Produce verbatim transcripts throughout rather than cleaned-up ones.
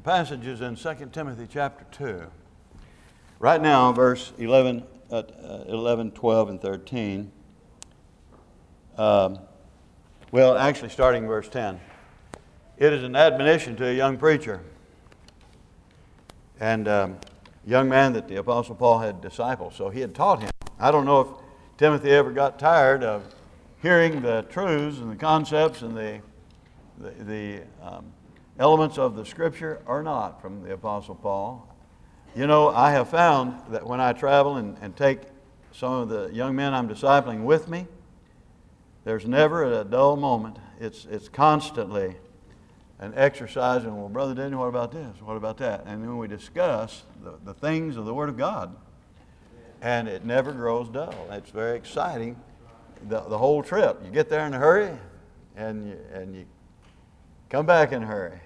passage is in Second Timothy chapter two. Right now, verse eleven, uh, eleven, twelve, and thirteen. Um, well, actually starting verse ten. It is an admonition to a young preacher and um, young man that the Apostle Paul had discipled. So he had taught him. I don't know if Timothy ever got tired of hearing the truths and the concepts and the the, the um, elements of the Scripture or not from the Apostle Paul. You know, I have found that when I travel and, and take some of the young men I'm discipling with me, there's never a dull moment. It's it's constantly an exercise. And, well, Brother Daniel, what about this? What about that? And then we discuss the, the things of the Word of God. And it never grows dull. It's very exciting, the, the whole trip. You get there in a hurry, and you, and you come back in a hurry.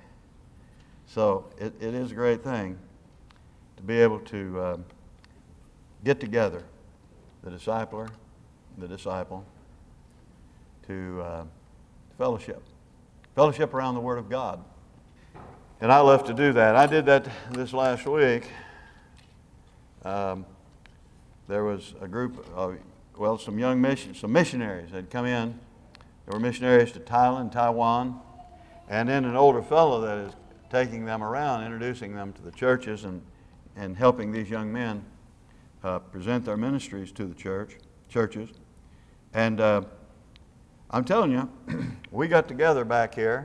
So it, it is a great thing to be able to um, get together, the discipler, the disciple, to uh, fellowship. Fellowship around the Word of God. And I love to do that. I did that this last week. Um, there was a group of, well, some young mission, some missionaries had come in. There were missionaries to Thailand, Taiwan, and then an older fellow that is taking them around, introducing them to the churches and, and helping these young men uh, present their ministries to the church, churches. And uh, I'm telling you, we got together back here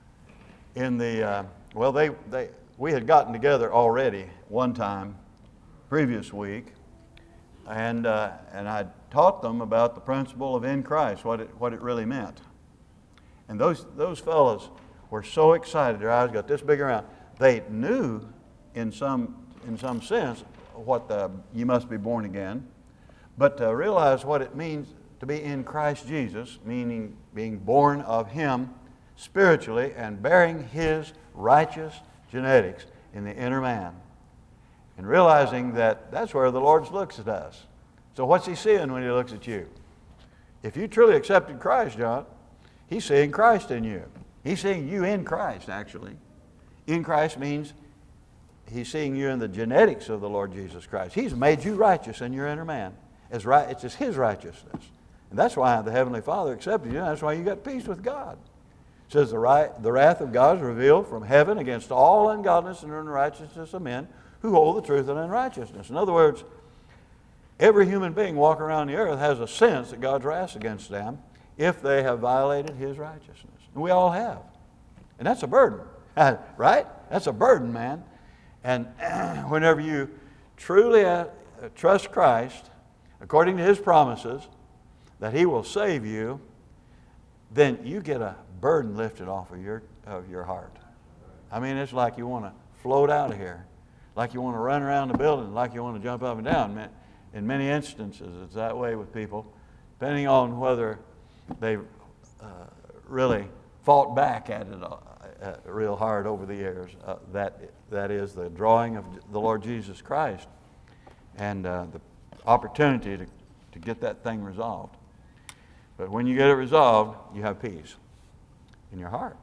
in the, uh, well, they, they we had gotten together already one time previous week, and uh, and I taught them about the principle of in Christ, what it what it really meant. And those those fellows were so excited, their eyes got this big around. They knew in some in some sense what the you must be born again, but to realize what it means to be in Christ Jesus, meaning being born of Him spiritually and bearing His righteous genetics in the inner man. And realizing that that's where the Lord looks at us. So what's He seeing when He looks at you? If you truly accepted Christ, John, He's seeing Christ in you. He's seeing you in Christ, actually. In Christ means He's seeing you in the genetics of the Lord Jesus Christ. He's made you righteous in your inner man. It's, right, it's just His righteousness. And that's why the Heavenly Father accepted you. That's why you got peace with God. It says the, right, the wrath of God is revealed from heaven against all ungodliness and unrighteousness of men who hold the truth in unrighteousness. In other words, every human being walking around the earth has a sense that God's wrath against them if they have violated His righteousness. And we all have. And that's a burden, right? That's a burden, man. And whenever you truly uh, trust Christ, according to His promises, that He will save you, then you get a burden lifted off of your of your heart. I mean, it's like you want to float out of here, like you want to run around the building, like you want to jump up and down. In many instances, it's that way with people, depending on whether they uh, really fought back at it uh, real hard over the years. Uh, that that is the drawing of the Lord Jesus Christ and uh, the opportunity to, to get that thing resolved. But when you get it resolved, you have peace in your heart.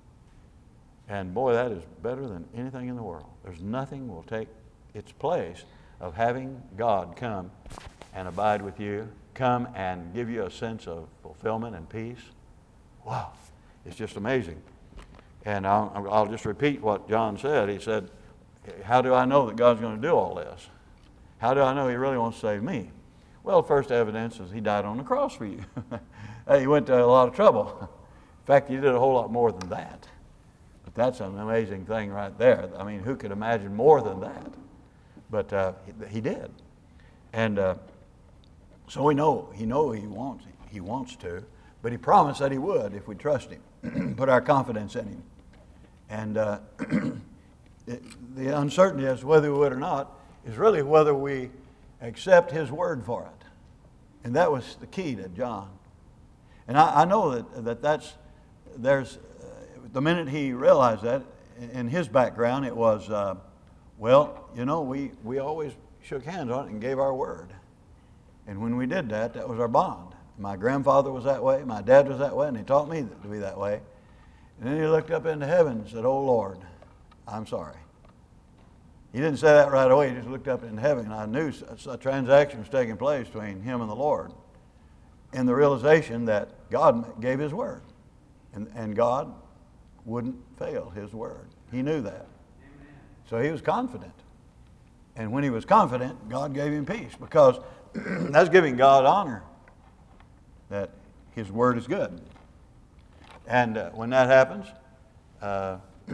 And boy, that is better than anything in the world. There's nothing will take its place of having God come and abide with you, come and give you a sense of fulfillment and peace. Wow, it's just amazing. And I'll, I'll just repeat what John said. He said, how do I know that God's going to do all this? How do I know He really wants to save me? Well, first evidence is He died on the cross for you. He went to a lot of trouble. In fact, He did a whole lot more than that. But that's an amazing thing right there. I mean, who could imagine more than that? But uh, he, he did. And uh, so we know He know He wants He wants to, but He promised that He would if we trust Him, put our confidence in Him. And uh, it, the uncertainty as to whether we would or not is really whether we accept His word for it. And that was the key to John. And I, I know that, that that's, there's, uh, the minute he realized that, in his background, it was, uh, well, you know, we, we always shook hands on it and gave our word. And when we did that, that was our bond. My grandfather was that way, my dad was that way, and he taught me to be that way. And then he looked up into heaven and said, oh Lord, I'm sorry. He didn't say that right away. He just looked up in heaven, and I knew a transaction was taking place between him and the Lord, in the realization that God gave his word, and, and God wouldn't fail his word. He knew that. Amen. So he was confident. And when he was confident, God gave him peace, because that's giving God honor, that his word is good. And uh, when that happens, uh,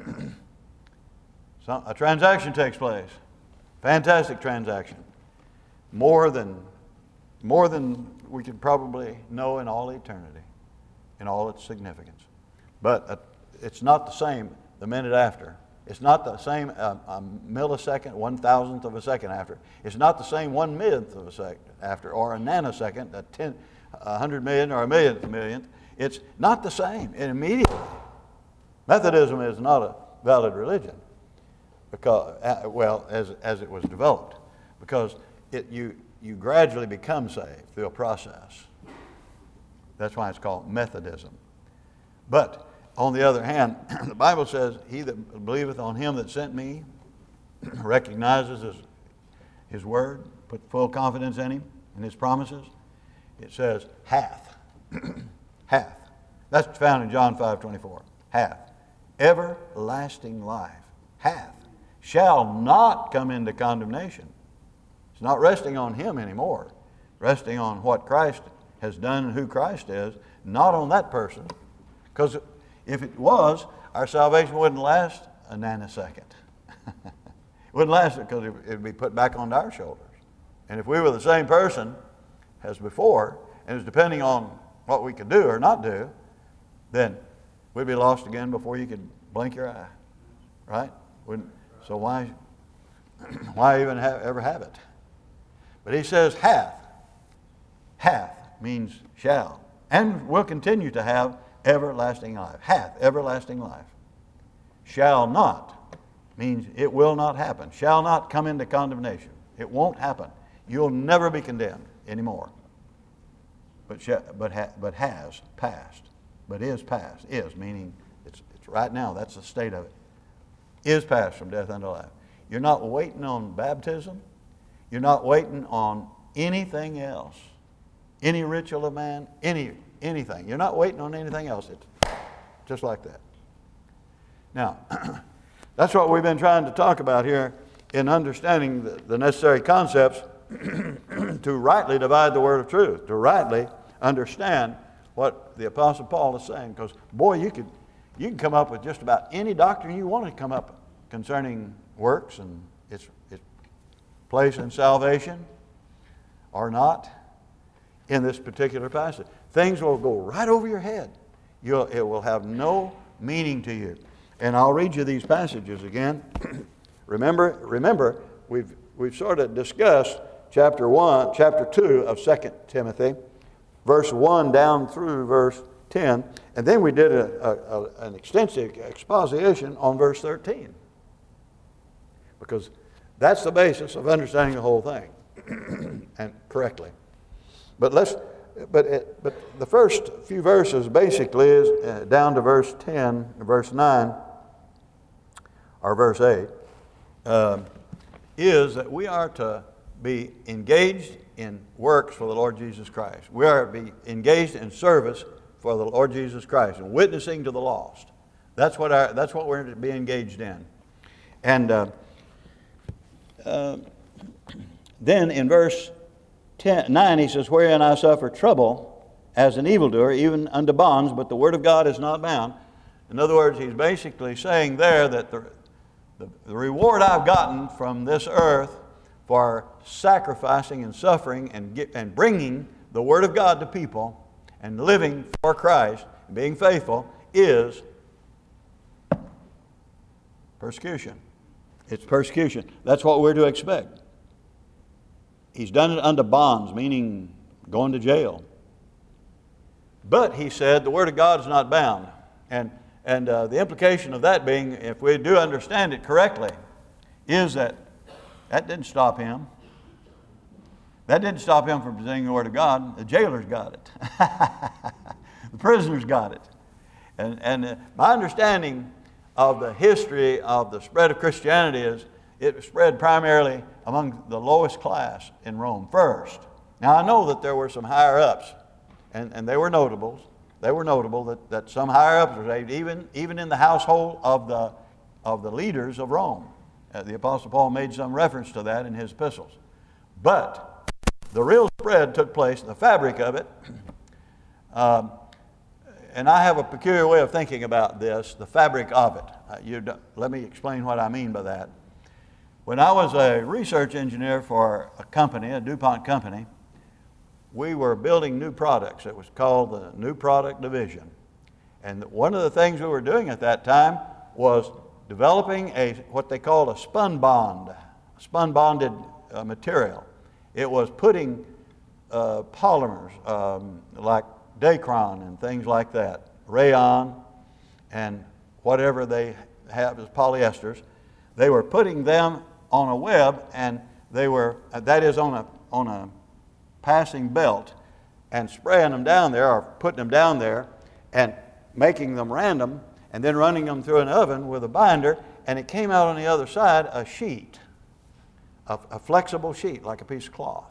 so a transaction takes place. Fantastic transaction. More than, more than we could probably know in all eternity, in all its significance. But uh, it's not the same the minute after. It's not the same uh, a millisecond, one thousandth of a second after. It's not the same one millionth of a second after, or a nanosecond, a ten, a hundred million, or a millionth of a millionth. It's not the same. And immediately, Methodism is not a valid religion, because uh, well, as as it was developed, because it you you gradually become saved through a process. That's why it's called Methodism. But on the other hand, the Bible says, he that believeth on him that sent me recognizes his, his word, put full confidence in him and his promises. It says, hath. Hath. That's found in John five twenty-four. Hath. Everlasting life. Hath. Shall not come into condemnation. It's not resting on him anymore. Resting on what Christ has done and who Christ is, not on that person. Because if it was, our salvation wouldn't last a nanosecond. It wouldn't last because it would be put back onto our shoulders. And if we were the same person as before, and it was depending on what we could do or not do, then we'd be lost again before you could blink your eye. Right? Wouldn't, so why, why even have, ever have it? But he says, hath. Hath means shall. And will continue to have everlasting life. Hath everlasting life. Shall not means it will not happen. Shall not come into condemnation. It won't happen. You'll never be condemned anymore. But sh- but ha- but has passed. But is passed. Is meaning it's it's right now. That's the state of it. Is passed from death unto life. You're not waiting on baptism. You're not waiting on anything else. Any ritual of man. Any anything. You're not waiting on anything else. It's just like that. Now, that's what we've been trying to talk about here in understanding the, the necessary concepts to rightly divide the word of truth, to rightly understand what the Apostle Paul is saying. Because, boy, you could you can come up with just about any doctrine you want to come up concerning works and its, its place in salvation or not in this particular passage. Things will go right over your head. You'll, it will have no meaning to you. And I'll read you these passages again. remember, remember, we've we've sort of discussed chapter one, chapter two of Second Timothy, verse one down through verse ten, and then we did a, a, a, an extensive exposition on verse thirteen, because that's the basis of understanding the whole thing and correctly. But let's. But it, but the first few verses basically is uh, down to verse ten, verse nine, or verse eight, uh, is that we are to be engaged in works for the Lord Jesus Christ. We are to be engaged in service for the Lord Jesus Christ and witnessing to the lost. That's what our, that's what we're to be engaged in. And uh, uh, then in verse ten, nine, he says, wherein I suffer trouble as an evildoer, even unto bonds, but the word of God is not bound. In other words, he's basically saying there that the, the, the reward I've gotten from this earth for sacrificing and suffering and, get, and bringing the word of God to people and living for Christ and being faithful is persecution. It's persecution. That's what we're to expect. He's done it unto bonds, meaning going to jail. But, he said, the Word of God is not bound. And, and uh, the implication of that being, if we do understand it correctly, is that that didn't stop him. That didn't stop him from presenting the Word of God. The jailers got it. The prisoners got it. And, and uh, my understanding of the history of the spread of Christianity is it spread primarily among the lowest class in Rome first. Now I know that there were some higher ups, and, and they were notables. They were notable that, that some higher ups were saved, even, even in the household of the, of the leaders of Rome. Uh, the Apostle Paul made some reference to that in his epistles. But the real spread took place, the fabric of it, um, and I have a peculiar way of thinking about this, the fabric of it. Uh, you let me explain what I mean by that. When I was a research engineer for a company, a DuPont company, we were building new products. It was called the New Product Division. And one of the things we were doing at that time was developing a what they called a spun bond, spun bonded uh, material. It was putting uh, polymers um, like Dacron and things like that, rayon and whatever they have as polyesters. They were putting them on a web, and they were, that is on a on a passing belt, and spraying them down there or putting them down there and making them random and then running them through an oven with a binder, and it came out on the other side a sheet, a, a flexible sheet like a piece of cloth.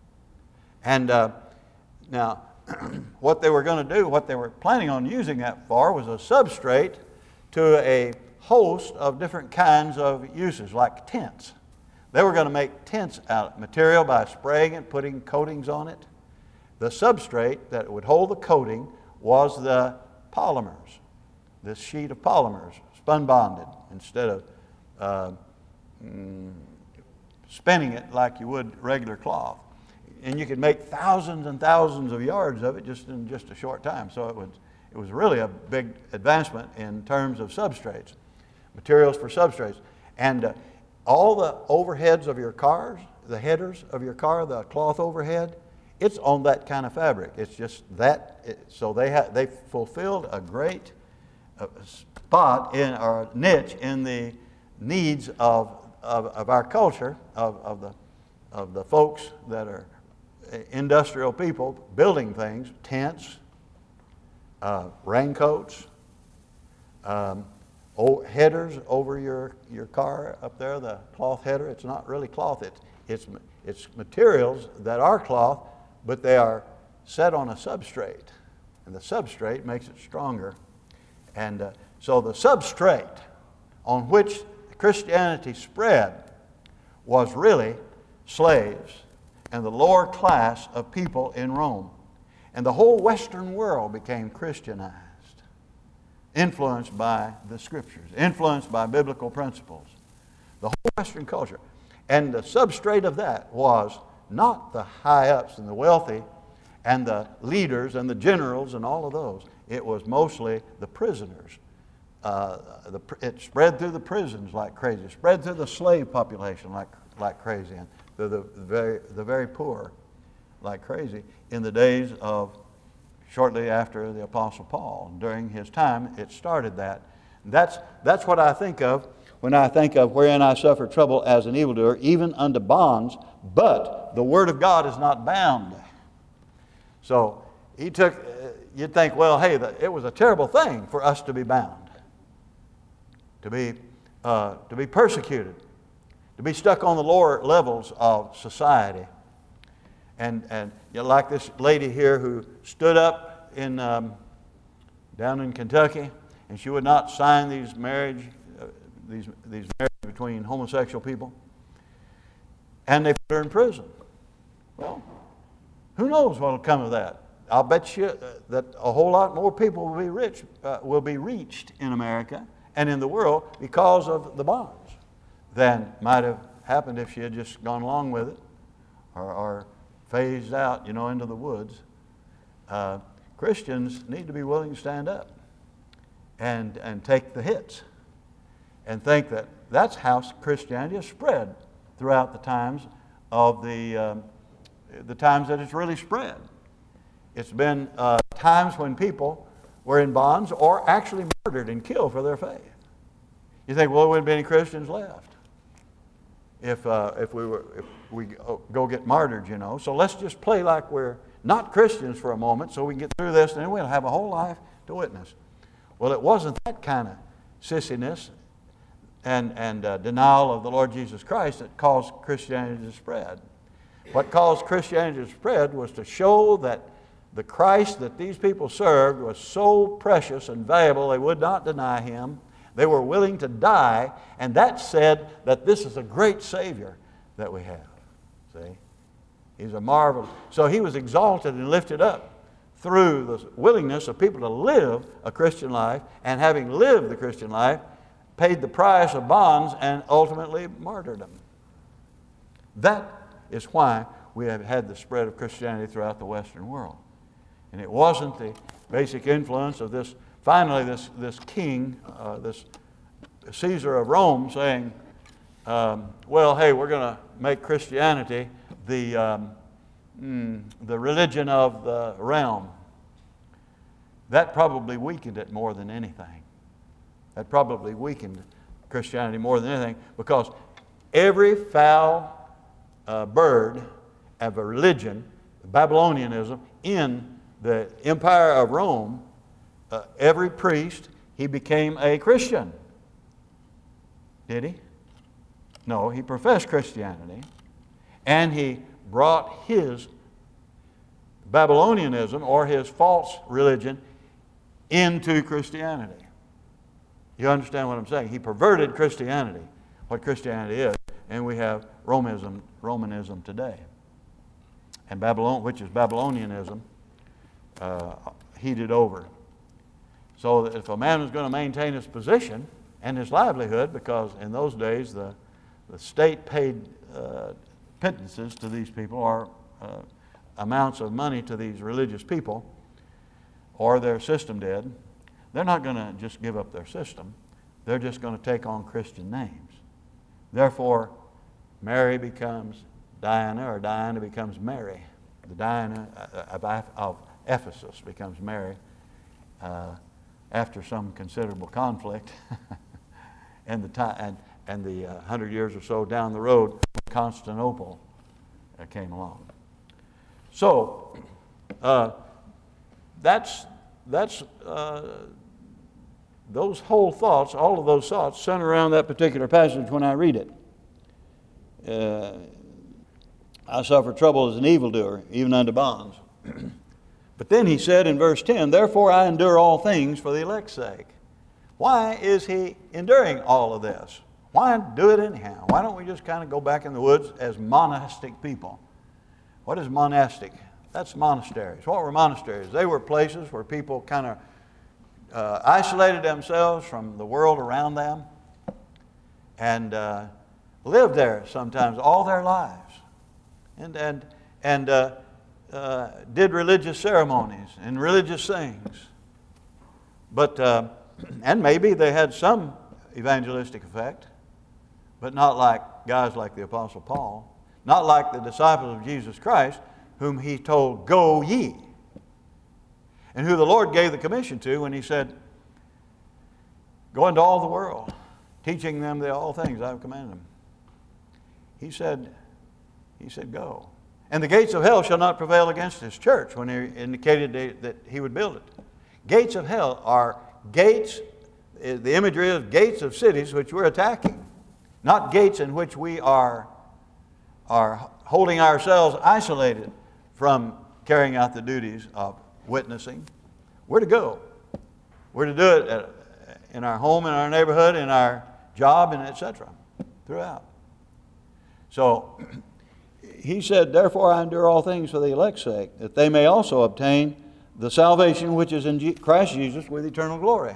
And uh, now what they were going to do, what they were planning on using that for was a substrate to a host of different kinds of uses like tents. They were going to make tents out of material by spraying it, putting coatings on it. The substrate that would hold the coating was the polymers, this sheet of polymers, spun bonded, instead of uh, mm, spinning it like you would regular cloth. And you could make thousands and thousands of yards of it just in just a short time. So it was, it was really a big advancement in terms of substrates, materials for substrates. And uh, all the overheads of your cars, the headers of your car, the cloth overhead, it's on that kind of fabric. It's just that. It, so they ha- they fulfilled a great uh, spot in or niche in the needs of of, of our culture, of, of the of the folks that are industrial people building things, tents, uh, raincoats. Um, Oh, headers over your, your car up there, the cloth header. It's not really cloth. It's, it's, it's materials that are cloth, but they are set on a substrate. And the substrate makes it stronger. And uh, so the substrate on which Christianity spread was really slaves and the lower class of people in Rome. And the whole Western world became Christianized, influenced by the Scriptures, influenced by biblical principles. The whole Western culture. And the substrate of that was not the high-ups and the wealthy and the leaders and the generals and all of those. It was mostly the prisoners. Uh, the, it spread through the prisons like crazy. It spread through the slave population like, like crazy. And through the very, the very poor like crazy in the days of shortly after the Apostle Paul. During his time, it started that. That's, that's what I think of when I think of wherein I suffer trouble as an evildoer, even unto bonds, but the Word of God is not bound. So he took, uh, you'd think, well, hey, the, it was a terrible thing for us to be bound, to be, uh, to be persecuted, to be stuck on the lower levels of society. And, and you know, like this lady here who stood up in um, down in Kentucky, and she would not sign these marriage, uh, these these marriages between homosexual people, and they put her in prison. Well, who knows what will come of that? I'll bet you that a whole lot more people will be rich, uh, will be reached in America and in the world because of the bonds than might have happened if she had just gone along with it, or. or phased out, you know, into the woods. Uh, Christians need to be willing to stand up and and take the hits and think that that's how Christianity has spread throughout the times of the um, the times that it's really spread. It's been uh, times when people were in bonds or actually murdered and killed for their faith. You think, well, there wouldn't be any Christians left if uh, if we were if we go get martyred, you know. So let's just play like we're not Christians for a moment so we can get through this, and then we'll have a whole life to witness. Well, it wasn't that kind of sissiness and, and uh, denial of the Lord Jesus Christ that caused Christianity to spread. What caused Christianity to spread was to show that the Christ that these people served was so precious and valuable they would not deny Him. They were willing to die, and that said that this is a great Savior that we have. See? He's a marvel. So He was exalted and lifted up through the willingness of people to live a Christian life, and having lived the Christian life, paid the price of bonds and ultimately martyrdom. That is why we have had the spread of Christianity throughout the Western world. And it wasn't the basic influence of this, finally this, this king, uh, this Caesar of Rome saying, um, well, hey, we're going to make Christianity the, um, mm, the religion of the realm. That probably weakened it more than anything. That probably weakened Christianity more than anything, because every foul uh, bird of a religion, Babylonianism, in the Empire of Rome, uh, every priest, he became a Christian. Did he? No, he professed Christianity, and he brought his Babylonianism, or his false religion, into Christianity. You understand what I'm saying? He perverted Christianity, what Christianity is, and we have Romanism, Romanism today. And Babylon, which is Babylonianism, uh, heated over. So that if a man was going to maintain his position and his livelihood, because in those days the, the state paid uh, pittances to these people, or uh, amounts of money to these religious people, or their system did, they're not going to just give up their system. They're just going to take on Christian names. Therefore, Mary becomes Diana, or Diana becomes Mary. The Diana of, of Ephesus becomes Mary uh, after some considerable conflict. and the time, and, and the uh, hundred years or so down the road, Constantinople uh, came along. So uh, that's that's uh, those whole thoughts, all of those thoughts, center around that particular passage when I read it. Uh, I suffer trouble as an evildoer, even unto bonds. But then he said in verse ten, therefore I endure all things for the elect's sake. Why is he enduring all of this? Why do it anyhow? Why don't we just kind of go back in the woods as monastic people? What is monastic? That's monasteries. What were monasteries? They were places where people kind of uh, isolated themselves from the world around them and uh, lived there sometimes all their lives. And and and uh, uh, did religious ceremonies and religious things, but uh, and maybe they had some evangelistic effect, but not like guys like the Apostle Paul, not like the disciples of Jesus Christ, whom he told, "Go ye," and who the Lord gave the commission to when he said, "Go into all the world, teaching them the all things I have commanded them." He said. He said, go. And the gates of hell shall not prevail against his church, when he indicated that he would build it. Gates of hell are gates, the imagery is gates of cities which we're attacking, not gates in which we are, are holding ourselves isolated from carrying out the duties of witnessing. We're to go. We're to do it at, in our home, in our neighborhood, in our job, and et cetera, throughout. So, he said, therefore I endure all things for the elect's sake, that they may also obtain the salvation which is in Christ Jesus with eternal glory.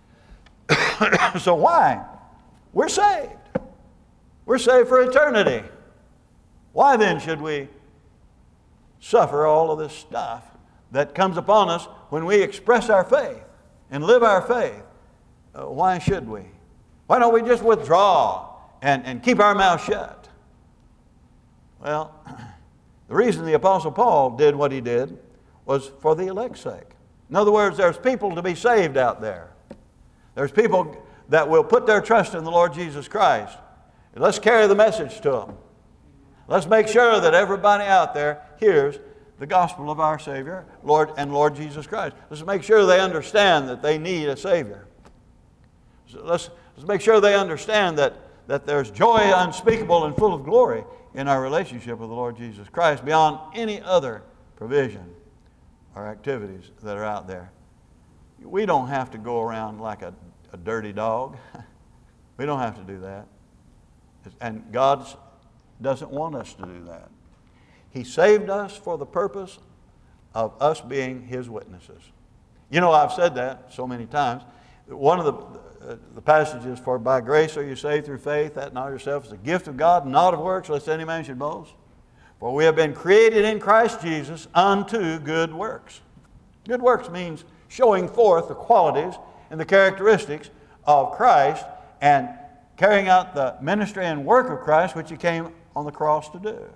So why? We're saved. We're saved for eternity. Why then should we suffer all of this stuff that comes upon us when we express our faith and live our faith? Uh, why should we? Why don't we just withdraw and, and keep our mouth shut? Well, the reason the Apostle Paul did what he did was for the elect's sake. In other words, there's people to be saved out there. There's people that will put their trust in the Lord Jesus Christ. And let's carry the message to them. Let's make sure that everybody out there hears the gospel of our Savior, Lord and Lord Jesus Christ. Let's make sure they understand that they need a Savior. So let's, let's make sure they understand that, that there's joy unspeakable and full of glory in our relationship with the Lord Jesus Christ beyond any other provision or activities that are out there. We don't have to go around like a, a dirty dog. We don't have to do that. And God doesn't want us to do that. He saved us for the purpose of us being His witnesses. You know, I've said that so many times. One of the, uh, the passages, for by grace are you saved through faith, that not yourself is a gift of God, not of works, lest any man should boast. For we have been created in Christ Jesus unto good works. Good works means showing forth the qualities and the characteristics of Christ and carrying out the ministry and work of Christ which He came on the cross to do.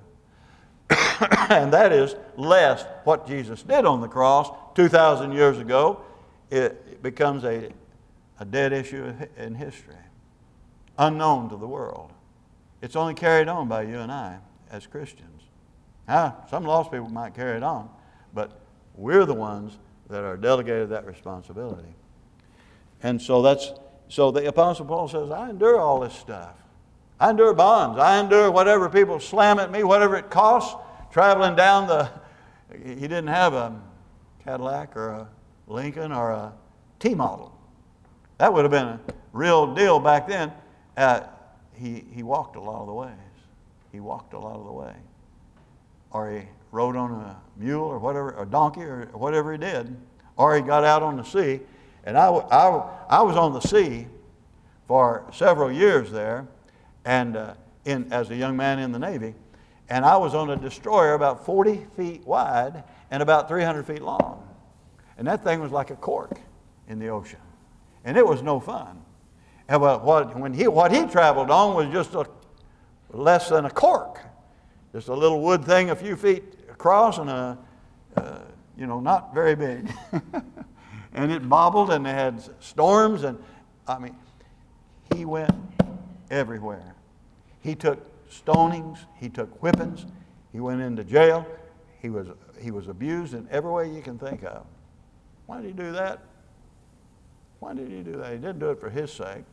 And that is, lest what Jesus did on the cross two thousand years ago, it becomes a, a dead issue in history, unknown to the world. It's only carried on by you and I as Christians. Now, some lost people might carry it on, but we're the ones that are delegated that responsibility. And so that's so the Apostle Paul says, I endure all this stuff. I endure bonds. I endure whatever people slam at me, whatever it costs, traveling down the... He didn't have a Cadillac or a Lincoln or a T-model. That would have been a real deal back then. Uh, he, he walked a lot of the ways. He walked a lot of the way. Or he rode on a mule or whatever, a donkey or whatever he did. Or he got out on the sea. And I, I, I was on the sea for several years there, and uh, in, as a young man in the Navy. And I was on a destroyer about forty feet wide and about three hundred feet long. And that thing was like a cork in the ocean. And it was no fun. And what, when he, what he traveled on was just a, less than a cork. Just a little wood thing a few feet across and a, uh, you know, not very big. And it bobbled and they had storms and, I mean, he went everywhere. He took stonings, he took whippings, he went into jail, he was, he was abused in every way you can think of. Why did he do that? Why did he do that? He didn't do it for his sake.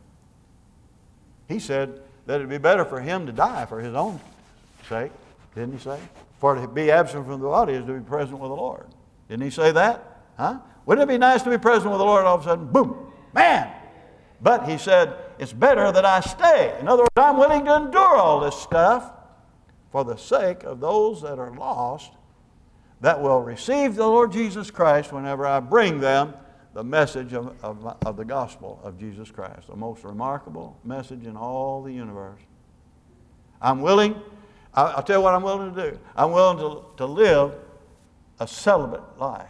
He said that it'd be better for him to die for his own sake, didn't he say? For to be absent from the body is to be present with the Lord. Didn't he say that? Huh? Wouldn't it be nice to be present with the Lord all of a sudden? Boom! Man! But he said, it's better that I stay. In other words, I'm willing to endure all this stuff for the sake of those that are lost that will receive the Lord Jesus Christ whenever I bring them the message of, of, of the gospel of Jesus Christ, the most remarkable message in all the universe. I'm willing, I'll tell you what I'm willing to do. I'm willing to, to live a celibate life,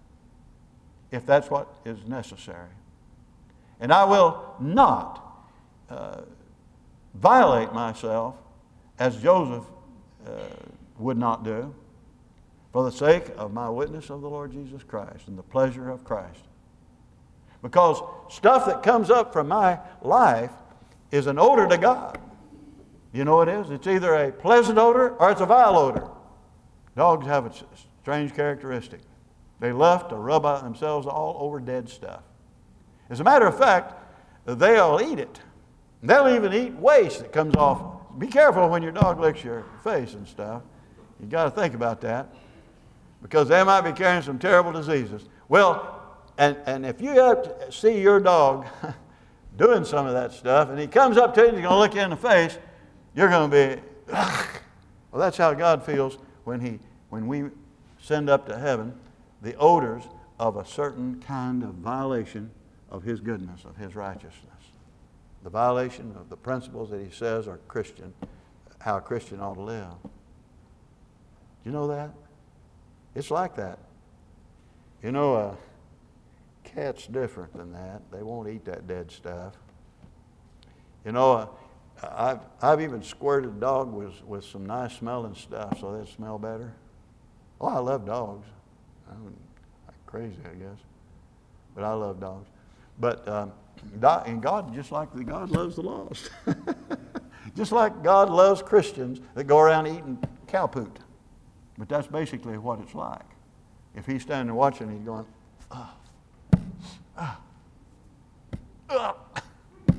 if that's what is necessary. And I will not uh, violate myself as Joseph uh, would not do for the sake of my witness of the Lord Jesus Christ and the pleasure of Christ. Because stuff that comes up from my life is an odor to God. You know what it is? It's either a pleasant odor or it's a vile odor. Dogs have a strange characteristic. They love to rub themselves all over dead stuff. As a matter of fact, they'll eat it. They'll even eat waste that comes off. Be careful when your dog licks your face and stuff. You got to think about that, because they might be carrying some terrible diseases. Well, and, and if you have to see your dog doing some of that stuff, and he comes up to you and he's going to look you in the face, you're going to be, ugh. Well, that's how God feels when he, when we send up to heaven the odors of a certain kind of violation of His goodness, of His righteousness. The violation of the principles that He says are Christian, how a Christian ought to live. Do you know that? It's like that. You know, a cat's different than that. They won't eat that dead stuff. You know, uh, I've, I've even squirted a dog with, with some nice smelling stuff so they'd smell better. Oh, I love dogs. I'm like crazy, I guess. But I love dogs. But um, and God, just like the God loves the lost. Just like God loves Christians that go around eating cow poop. But that's basically what it's like. If he's standing there watching, he's going, ah, ah, ah.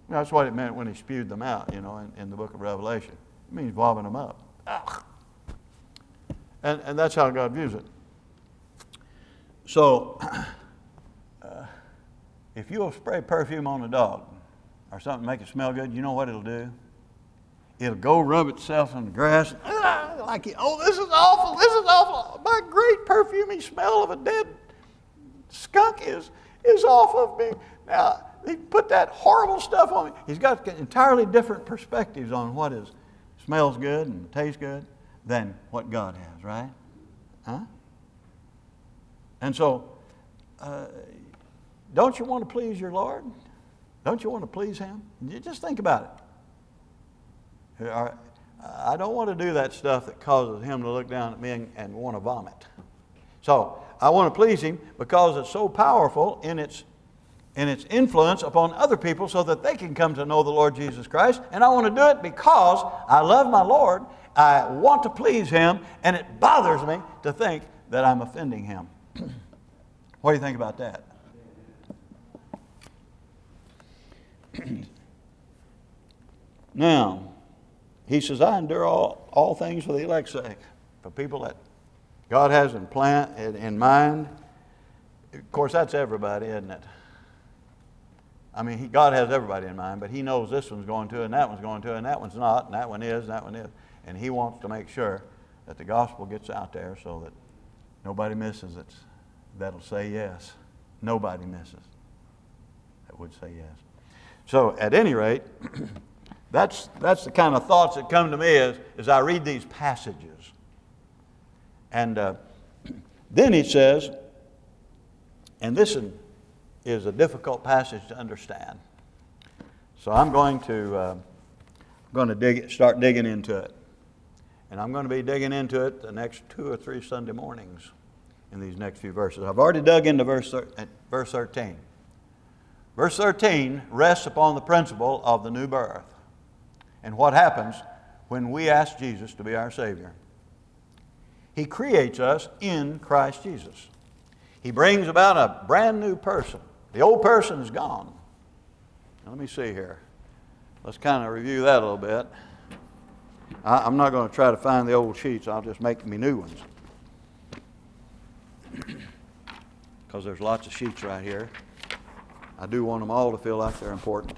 That's what it meant when he spewed them out, you know, in, in the book of Revelation. It means vomiting them up. Ugh. And, and that's how God views it. So, uh, if you'll spray perfume on a dog or something to make it smell good, you know what it'll do? It'll go rub itself in the grass. And, ah, like, oh, this is awful, this is awful. My great perfumey smell of a dead skunk is, is off of me. Now, he put that horrible stuff on me. He's got entirely different perspectives on what is smells good and tastes good than what God has, right? Huh? And so, uh, don't you want to please your Lord? Don't you want to please Him? You just think about it. I don't want to do that stuff that causes Him to look down at me and, and want to vomit. So, I want to please Him because it's so powerful in its in its influence upon other people so that they can come to know the Lord Jesus Christ. And I want to do it because I love my Lord, I want to please Him, and it bothers me to think that I'm offending Him. What do you think about that? Now, he says, I endure all, all things for the elect's sake, for people that God has in, plan, in, in mind. Of course, that's everybody, isn't it? I mean, he, God has everybody in mind, but He knows this one's going to, and that one's going to, and that one's not, and that one is, and that one is. And He wants to make sure that the gospel gets out there so that nobody misses it. That'll say yes. Nobody misses that would say yes. So, at any rate, that's that's the kind of thoughts that come to me as, as I read these passages. And uh, then he says, and this is is a difficult passage to understand. So I'm going to uh, going to dig start digging into it, and I'm going to be digging into it the next two or three Sunday mornings in these next few verses. I've already dug into verse thir- verse thirteen. Verse thirteen rests upon the principle of the new birth and what happens when we ask Jesus to be our Savior. He creates us in Christ Jesus. He brings about a brand new person. The old person is gone. Now, let me see here. Let's kind of review that a little bit. I, I'm not going to try to find the old sheets. I'll just make me new ones. Because there's lots of sheets right here. I do want them all to feel like they're important.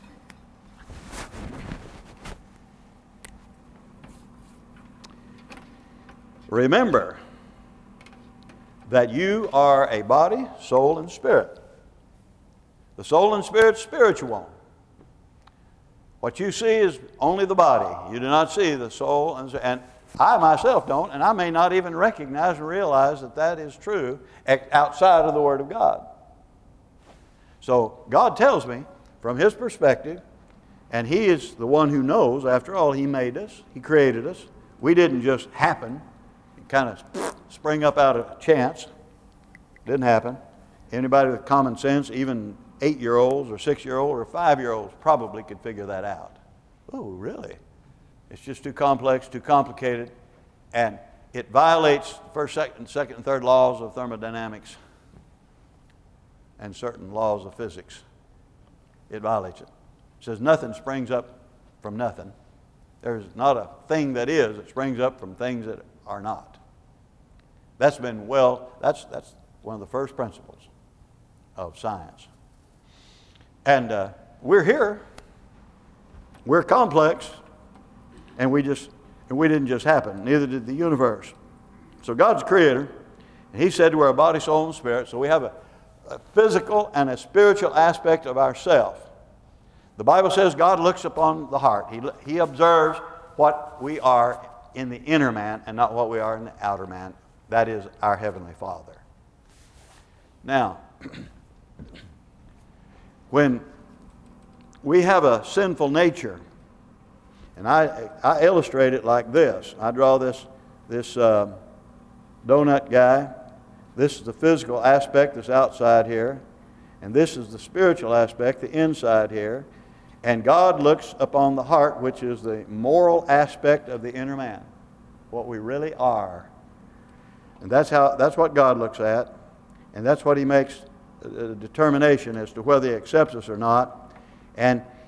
Remember that you are a body, soul, and spirit. The soul and spirit, spiritual. What you see is only the body. You do not see the soul, and, and I myself don't, and I may not even recognize and realize that that is true outside of the Word of God. So God tells me from His perspective, and He is the one who knows. After all, He made us. He created us. We didn't just happen. It kind of spring up out of chance. Didn't happen. Anybody with common sense, even eight-year-olds or six-year-olds or five-year-olds probably could figure that out. Oh, really? It's just too complex, too complicated, and it violates the first, second, second, and third laws of thermodynamics and certain laws of physics. It violates it. It says nothing springs up from nothing. There's not a thing that is that springs up from things that are not. That's been well, that's that's one of the first principles of science. And uh, we're here. We're complex, and we just and we didn't just happen. Neither did the universe. So God's creator, and He said we're a body, soul, and spirit. So we have a, a physical and a spiritual aspect of ourself. The Bible says God looks upon the heart. He He observes what we are in the inner man and not what we are in the outer man. That is our Heavenly Father. Now, when we have a sinful nature, and I, I illustrate it like this. I draw this, this uh, donut guy. This is the physical aspect that's outside here. And this is the spiritual aspect, the inside here. And God looks upon the heart, which is the moral aspect of the inner man, what we really are. And that's how that's what God looks at. And that's what He makes a determination as to whether He accepts us or not. And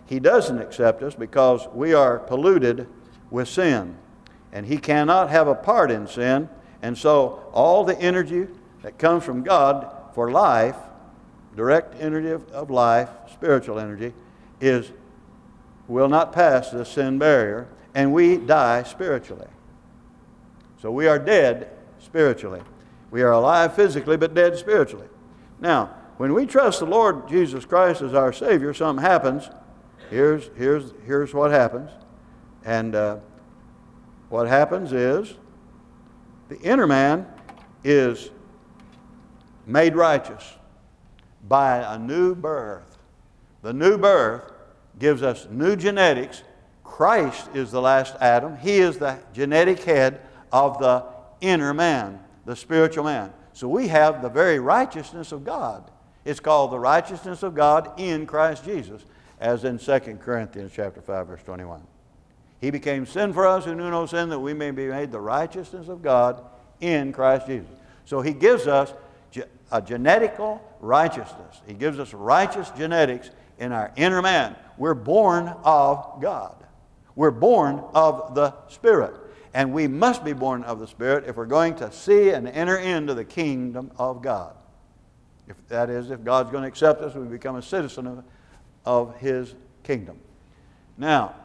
He doesn't accept us because we are polluted with sin. And He cannot have a part in sin. And so all the energy that comes from God for life, direct energy of, of life, spiritual energy, is will not pass the sin barrier, and we die spiritually. So we are dead spiritually. We are alive physically, but dead spiritually. Now, when we trust the Lord Jesus Christ as our Savior, something happens. Here's, here's, here's what happens. And uh, what happens is the inner man is made righteous by a new birth. The new birth gives us new genetics. Christ is the last Adam. He is the genetic head of the inner man, the spiritual man. So we have the very righteousness of God. It's called the righteousness of God in Christ Jesus, as in Second Corinthians chapter five, verse twenty-one. He became sin for us who knew no sin, that we may be made the righteousness of God in Christ Jesus. So He gives us a genetical righteousness. He gives us righteous genetics in our inner man. We're born of God. We're born of the Spirit. And we must be born of the Spirit if we're going to see and enter into the kingdom of God. If that is, if God's going to accept us, we become a citizen of, of His kingdom. Now,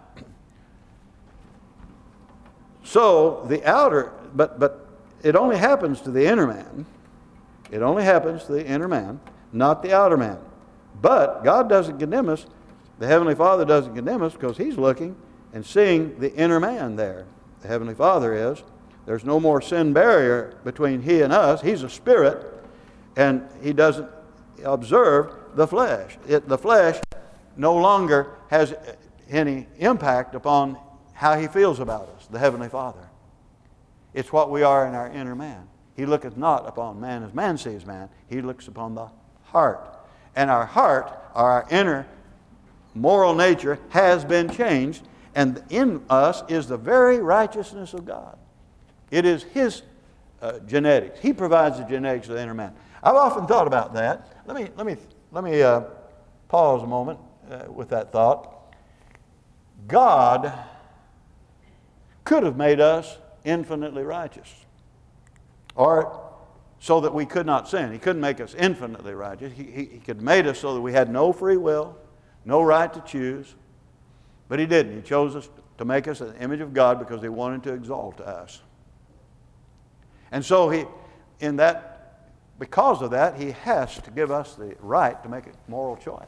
so the outer, but but it only happens to the inner man. It only happens to the inner man, not the outer man. But God doesn't condemn us. The Heavenly Father doesn't condemn us because He's looking and seeing the inner man there. The Heavenly Father is. There's no more sin barrier between He and us. He's a spirit, and He doesn't observe the flesh. It, the flesh no longer has any impact upon how He feels about us, the Heavenly Father. It's what we are in our inner man. He looketh not upon man as man sees man. He looks upon the heart. And our heart, our inner moral nature, has been changed, and in us is the very righteousness of God. It is His uh, genetics. He provides the genetics of the inner man. I've often thought about that. Let me let me let me uh, pause a moment uh, with that thought. God could have made us infinitely righteous, or so that we could not sin. He couldn't make us infinitely righteous. He, he, he could have made us so that we had no free will, no right to choose. But He didn't. He chose us to make us an image of God because He wanted to exalt us. And so He, in that, because of that, He has to give us the right to make a moral choice.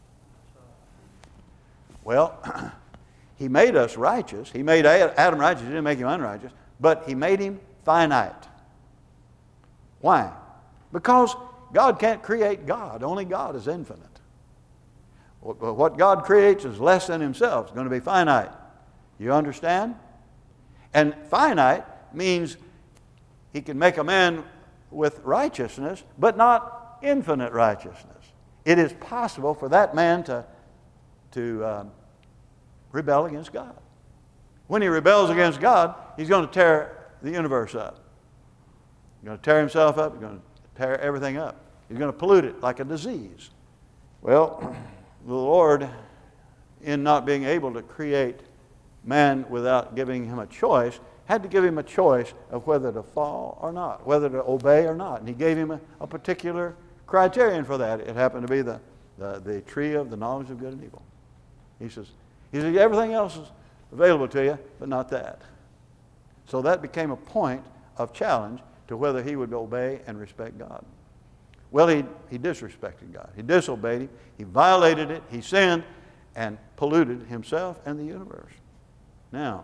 Well, He made us righteous. He made Adam righteous. He didn't make him unrighteous. But He made him finite. Why? Because God can't create God. Only God is infinite. What God creates is less than Himself. It's going to be finite. You understand? And finite means He can make a man with righteousness, but not infinite righteousness. It is possible for that man to, to um, rebel against God. When he rebels against God, he's going to tear the universe up. He's going to tear himself up. He's going to tear everything up. He's going to pollute it like a disease. Well, the Lord, in not being able to create man without giving him a choice, had to give him a choice of whether to fall or not, whether to obey or not. And He gave him a, a particular criterion for that. It happened to be the, the, the tree of the knowledge of good and evil. He says, he says, everything else is available to you, but not that. So that became a point of challenge to whether he would obey and respect God. Well, he, he disrespected God. He disobeyed Him. He violated it. He sinned and polluted himself and the universe. Now,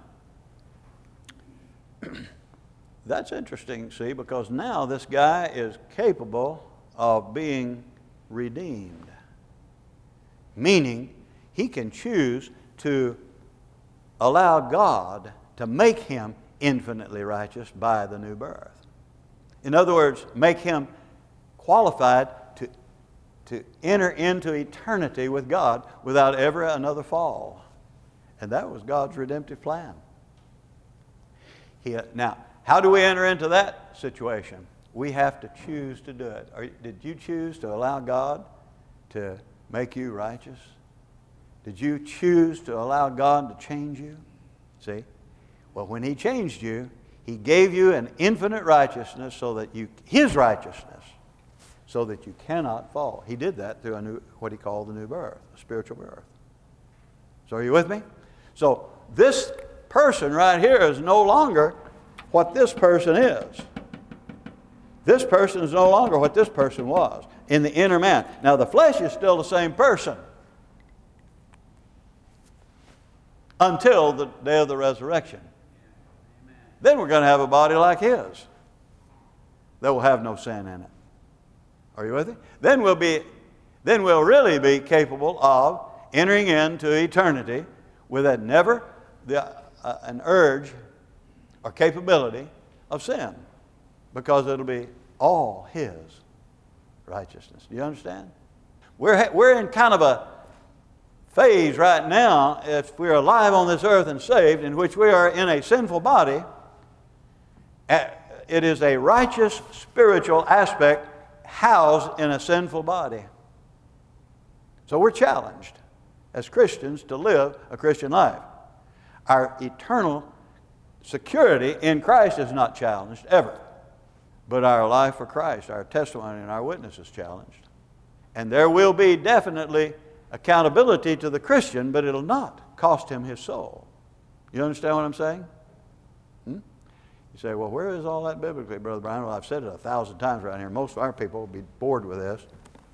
that's interesting, see, because now this guy is capable of being redeemed. Meaning, he can choose to allow God to make him infinitely righteous by the new birth. In other words, make him qualified to, to enter into eternity with God without ever another fall. And that was God's redemptive plan. He, now, how do we enter into that situation? We have to choose to do it. Or, did you choose to allow God to make you righteous? Did you choose to allow God to change you? See? Well, when He changed you, He gave you an infinite righteousness so that you, His righteousness, so that you cannot fall. He did that through a new, what He called the new birth, a spiritual birth. So are you with me? So this person right here is no longer what this person is. This person is no longer what this person was in the inner man. Now the flesh is still the same person until the day of the resurrection. Then we're going to have a body like His that will have no sin in it. Are you with me? Then we'll be, then we'll really be capable of entering into eternity with that never the, uh, an urge or capability of sin, because it'll be all His righteousness. Do you understand? We're we're in kind of a phase right now, if we're alive on this earth and saved, in which we are in a sinful body. It is a righteous spiritual aspect housed in a sinful body. So we're challenged as Christians to live a Christian life. Our eternal security in Christ is not challenged ever, but our life for Christ, our testimony and our witness is challenged. And there will be definitely accountability to the Christian, but it'll not cost him his soul. You understand what I'm saying? Hmm? You say, well, where is all that biblically, Brother Brian? Well, I've said it a thousand times around here. Most of our people will be bored with this.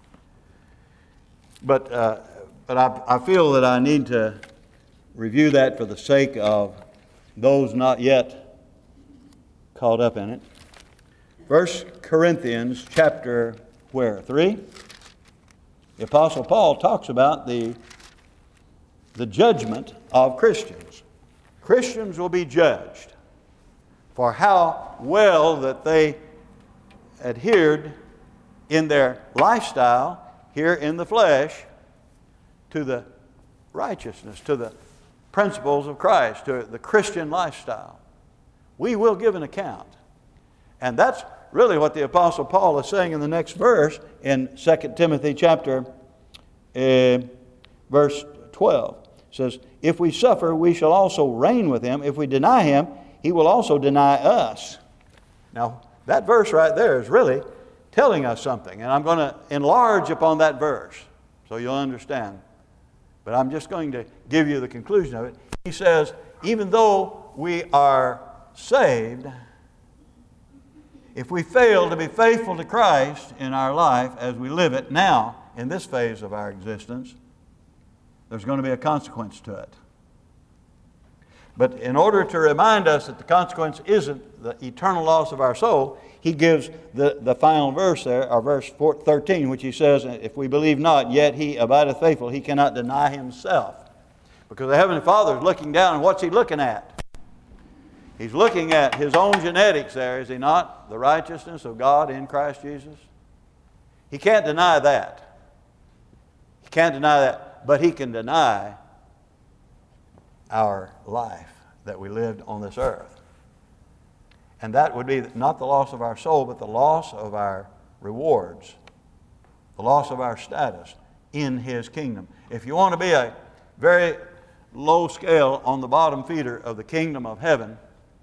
But uh, but I, I feel that I need to review that for the sake of those not yet caught up in it. First Corinthians chapter where? Three? The Apostle Paul talks about the, the judgment of Christians. Christians will be judged for how well that they adhered in their lifestyle here in the flesh to the righteousness, to the principles of Christ, to the Christian lifestyle. We will give an account. And that's really what the Apostle Paul is saying in the next verse in Second Timothy chapter uh, verse twelve. It says, if we suffer, we shall also reign with Him. If we deny Him, He will also deny us. Now, that verse right there is really telling us something. And I'm going to enlarge upon that verse so you'll understand. But I'm just going to give you the conclusion of it. He says, even though we are saved, if we fail to be faithful to Christ in our life as we live it now, in this phase of our existence, there's going to be a consequence to it. But in order to remind us that the consequence isn't the eternal loss of our soul, he gives the, the final verse there, or verse thirteen, which he says, if we believe not, yet He abideth faithful, He cannot deny Himself. Because the Heavenly Father is looking down, and what's He looking at? He's looking at His own genetics there, is He not? The righteousness of God in Christ Jesus. He can't deny that. He can't deny that, but He can deny our life that we lived on this earth. And that would be not the loss of our soul, but the loss of our rewards, the loss of our status in His kingdom. If you want to be a very low scale on the bottom feeder of the kingdom of heaven,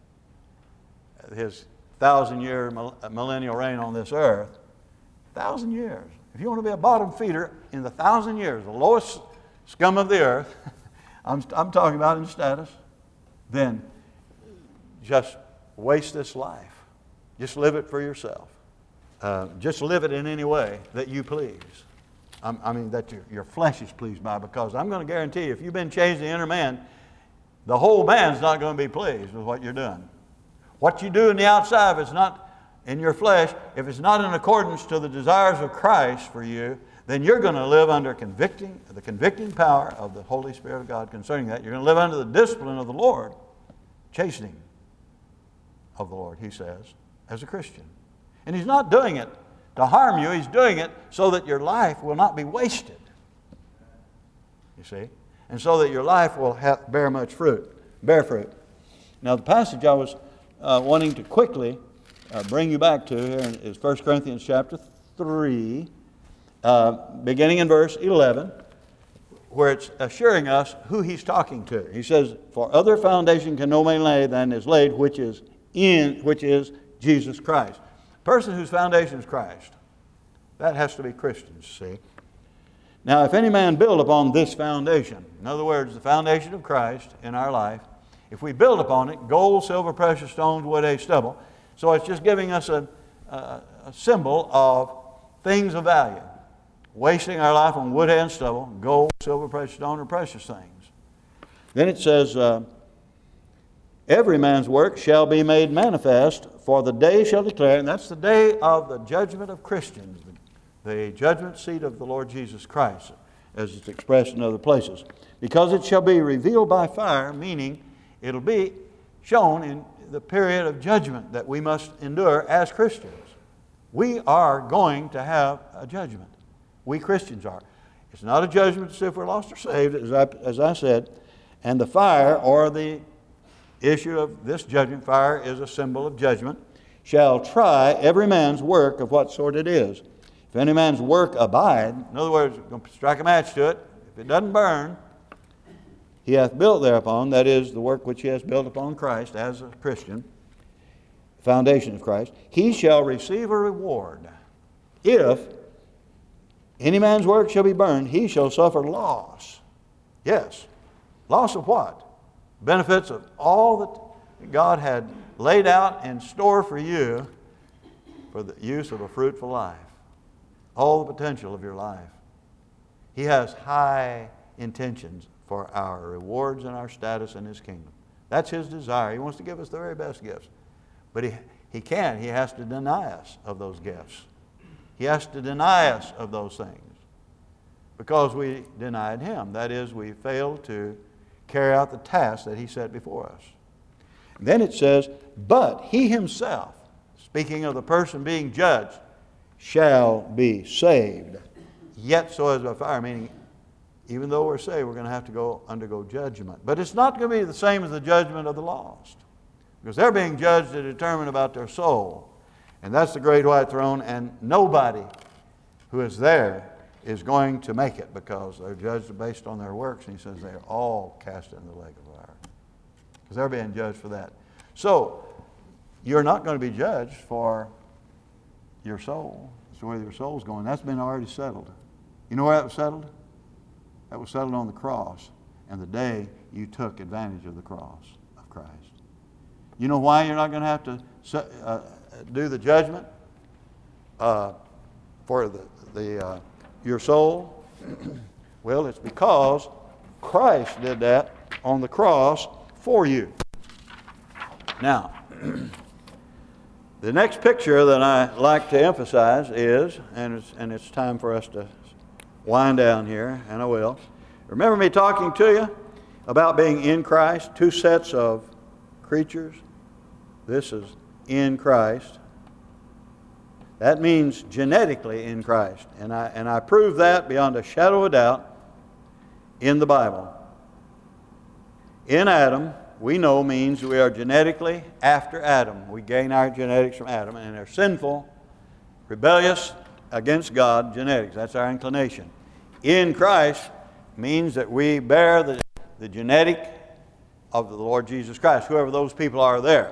His thousand year millennial reign on this earth, thousand years. If you want to be a bottom feeder in the thousand years, the lowest scum of the earth, I'm, I'm talking about in status, then just waste this life. Just live it for yourself. Uh, just live it in any way that you please. I'm, I mean, that your, your flesh is pleased by, because I'm going to guarantee you, if you've been changed in the inner man, the whole man's not going to be pleased with what you're doing. What you do in the outside, if it's not in your flesh, if it's not in accordance to the desires of Christ for you, then you're going to live under convicting, the convicting power of the Holy Spirit of God concerning that. You're going to live under the discipline of the Lord, chastening of the Lord, he says, as a Christian. And He's not doing it to harm you. He's doing it so that your life will not be wasted. You see? And so that your life will have, bear much fruit, bear fruit. Now, the passage I was uh, wanting to quickly uh, bring you back to here is First Corinthians chapter three, uh, beginning in verse eleven, where it's assuring us who he's talking to. He says, "For other foundation can no man lay than is laid, which is in, which is Jesus Christ." A person whose foundation is Christ. That has to be Christians, see. Now, if any man build upon this foundation, in other words, the foundation of Christ in our life, if we build upon it, gold, silver, precious stones, wood, hay, stubble, so it's just giving us a, a, a symbol of things of value. Wasting our life on wood, hay, and stubble, gold, silver, precious stone, or precious things. Then it says, uh, every man's work shall be made manifest, for the day shall declare, and that's the day of the judgment of Christians, the, the judgment seat of the Lord Jesus Christ, as it's expressed in other places. Because it shall be revealed by fire, meaning it'll be shown in the period of judgment that we must endure as Christians. We are going to have a judgment. We Christians are. It's not a judgment to see if we're lost or saved, as I, as I said. And the fire, or the issue of this judgment, fire is a symbol of judgment, shall try every man's work of what sort it is. If any man's work abide, in other words, we're going to strike a match to it. If it doesn't burn, he hath built thereupon, that is, the work which he has built upon Christ as a Christian, the foundation of Christ, he shall receive a reward. If any man's work shall be burned, he shall suffer loss. Yes. Loss of what? Benefits of all that God had laid out in store for you for the use of a fruitful life. All the potential of your life. He has high intentions for our rewards and our status in His kingdom. That's His desire. He wants to give us the very best gifts. But He, he can. He has to deny us of those gifts. He has to deny us of those things because we denied Him. That is, we failed to carry out the task that He set before us. And then it says, but He Himself, speaking of the person being judged, shall be saved, yet so as by fire, meaning even though we're saved, we're going to have to go undergo judgment. But it's not going to be the same as the judgment of the lost, because they're being judged to determine about their soul. And that's the great white throne, and nobody who is there is going to make it because they're judged based on their works. And He says they're all cast into the lake of fire because they're being judged for that. So you're not going to be judged for your soul. It's where your soul's going. That's been already settled. You know where that was settled? That was settled on the cross, and the day you took advantage of the cross of Christ. You know why you're not going to have to uh, do the judgment uh, for the, the uh, your soul? Well, it's because Christ did that on the cross for you. Now, the next picture that I like to emphasize is, and it's, and it's time for us to wind down here, and I will. Remember me talking to you about being in Christ, two sets of creatures. This is in Christ. That means genetically in Christ. And I, and I prove that beyond a shadow of a doubt in the Bible. In Adam, we know means we are genetically after Adam. We gain our genetics from Adam, and they're sinful, rebellious against God genetics. That's our inclination. In Christ means that we bear the, the genetic of the Lord Jesus Christ, whoever those people are there.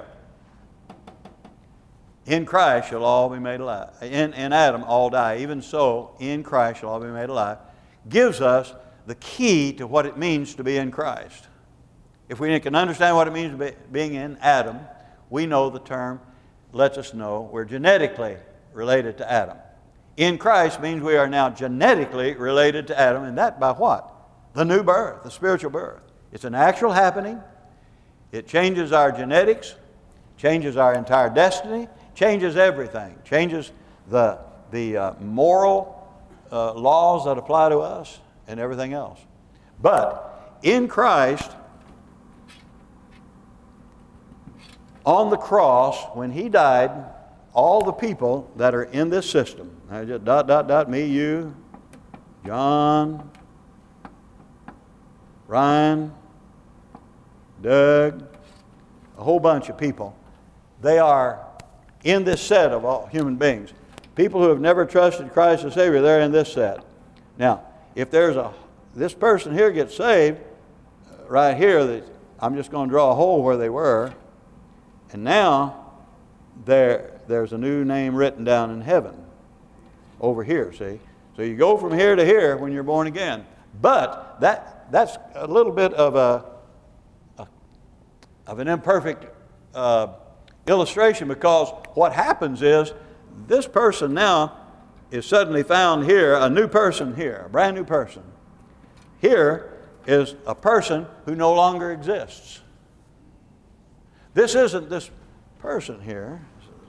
In Christ shall all be made alive. In, in Adam all die. Even so, in Christ shall all be made alive. Gives us the key to what it means to be in Christ. If we can understand what it means to be being in Adam, we know the term lets us know we're genetically related to Adam. In Christ means we are now genetically related to Adam, and that by what? The new birth, the spiritual birth. It's an actual happening. It changes our genetics, changes our entire destiny, changes everything, changes the, the uh, moral uh, laws that apply to us and everything else. But in Christ, on the cross, when He died, all the people that are in this system, I just dot, dot, dot, me, you, John, Ryan, Doug, a whole bunch of people, they are in this set of all human beings. People who have never trusted Christ as Savior, they're in this set. Now, if there's a this person here gets saved, right here, that I'm just going to draw a hole where they were, and now there, there's a new name written down in heaven over here, see? So you go from here to here when you're born again. But that that's a little bit of a, a of an imperfect uh, illustration, because what happens is this person now is suddenly found here, a new person here, a brand new person. Here is a person who no longer exists. This isn't this person here.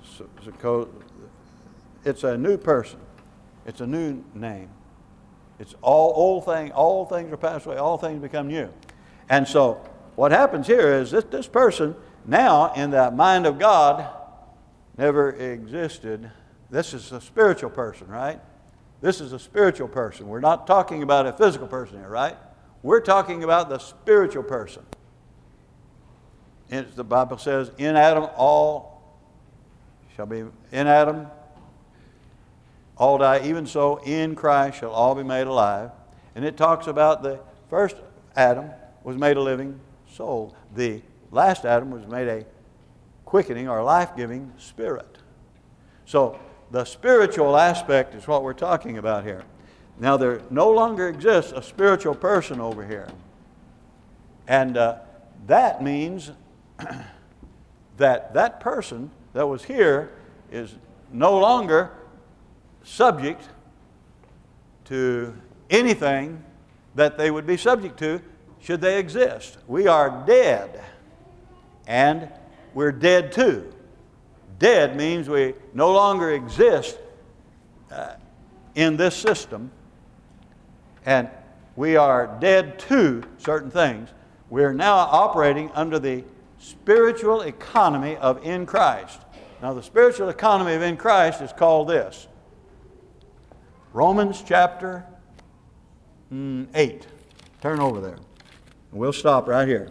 It's a new person. It's a new name. It's all old thing. All things are passed away. All things become new. And so what happens here is that this person now in the mind of God never existed. This is a spiritual person, right? This is a spiritual person. We're not talking about a physical person here, right? We're talking about the spiritual person. And the Bible says, in Adam all shall be, in Adam all die, even so in Christ shall all be made alive. And it talks about the first Adam was made a living soul. The last Adam was made a quickening or life-giving spirit. So the spiritual aspect is what we're talking about here. Now there no longer exists a spiritual person over here. And uh, that means that that person that was here is no longer subject to anything that they would be subject to should they exist. We are dead, and we're dead too. Dead means we no longer exist uh, in this system, and we are dead to certain things. We're now operating under the spiritual economy of in Christ. Now, the spiritual economy of in Christ is called this. Romans chapter mm, eight. Turn over there. We'll stop right here.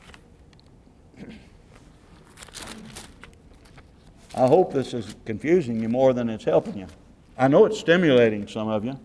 I hope this is confusing you more than it's helping you. I know it's stimulating some of you.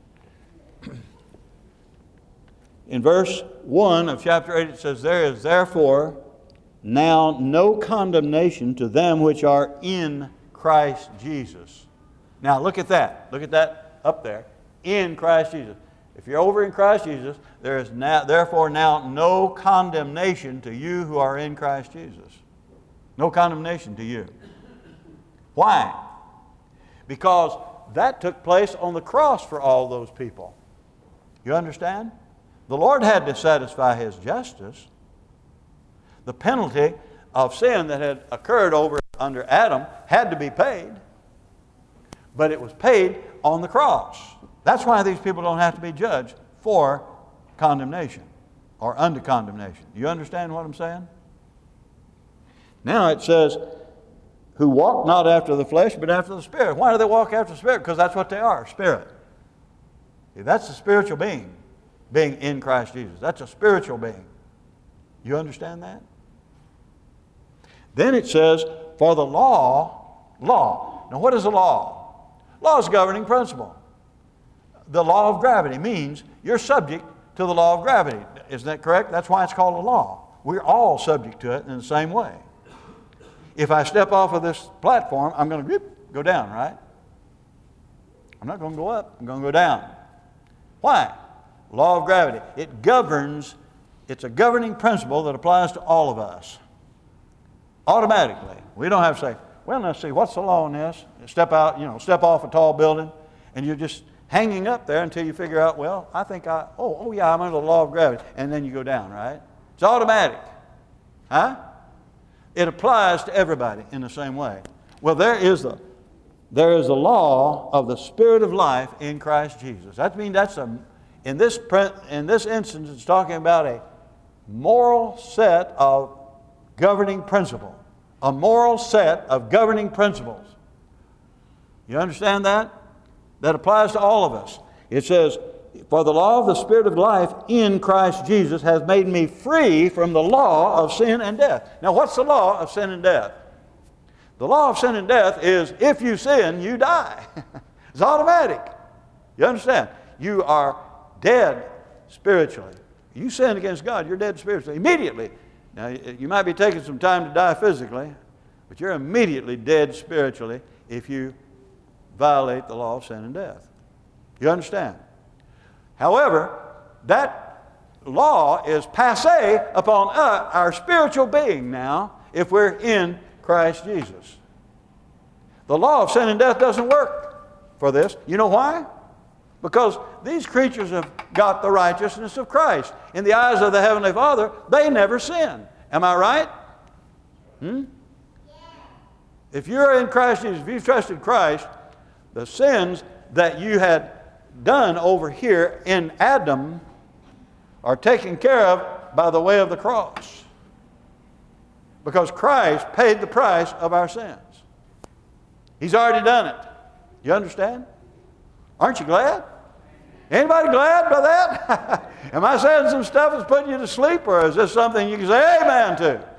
In verse one of chapter eight it says, there is therefore now no condemnation to them which are in Christ Jesus. Now look at that. Look at that up there. In Christ Jesus. If you're over in Christ Jesus, there is now, therefore now no condemnation to you who are in Christ Jesus. No condemnation to you. Why? Because that took place on the cross for all those people. You understand? The Lord had to satisfy His justice. The penalty of sin that had occurred over under Adam had to be paid, but it was paid on the cross. That's why these people don't have to be judged for condemnation or under condemnation. You understand what I'm saying? Now it says, who walk not after the flesh, but after the Spirit. Why do they walk after the Spirit? Because that's what they are, Spirit. See, that's the spiritual being, being in Christ Jesus. That's a spiritual being. You understand that? Then it says, for the law, law. Now what is a law? Law is a governing principle. The law of gravity means you're subject to the law of gravity. Isn't that correct? That's why it's called a law. We're all subject to it in the same way. If I step off of this platform, I'm going to go down, right? I'm not going to go up. I'm going to go down. Why? Law of gravity. It governs, it's a governing principle that applies to all of us. Automatically. We don't have to say, well, let's see, what's the law on this? Step out, you know, step off a tall building, and you're just hanging up there until you figure out, well, I think I, oh, oh yeah, I'm under the law of gravity. And then you go down, right? It's automatic. Huh? It applies to everybody in the same way. Well, there is the there is a law of the Spirit of life in Christ Jesus. That means that's a in this in this instance it's talking about a moral set of governing principle. A moral set of governing principles. You understand that? That applies to all of us. It says, for the law of the Spirit of life in Christ Jesus has made me free from the law of sin and death. Now, what's the law of sin and death? The law of sin and death is if you sin, you die. It's automatic. You understand? You are dead spiritually. You sin against God, you're dead spiritually. Immediately. Now, you might be taking some time to die physically, but you're immediately dead spiritually if you violate the law of sin and death. You understand? However, that law is passé upon us, our spiritual being now, if we're in Christ Jesus. The law of sin and death doesn't work for this. You know why? Because these creatures have got the righteousness of Christ. In the eyes of the Heavenly Father, they never sin. Am I right? Hmm? If you're in Christ Jesus, if you've trusted Christ, the sins that you had done over here in Adam are taken care of by the way of the cross. Because Christ paid the price of our sins. He's already done it. You understand? Aren't you glad? Anybody glad by that? Am I saying some stuff that's putting you to sleep, or is this something you can say amen to?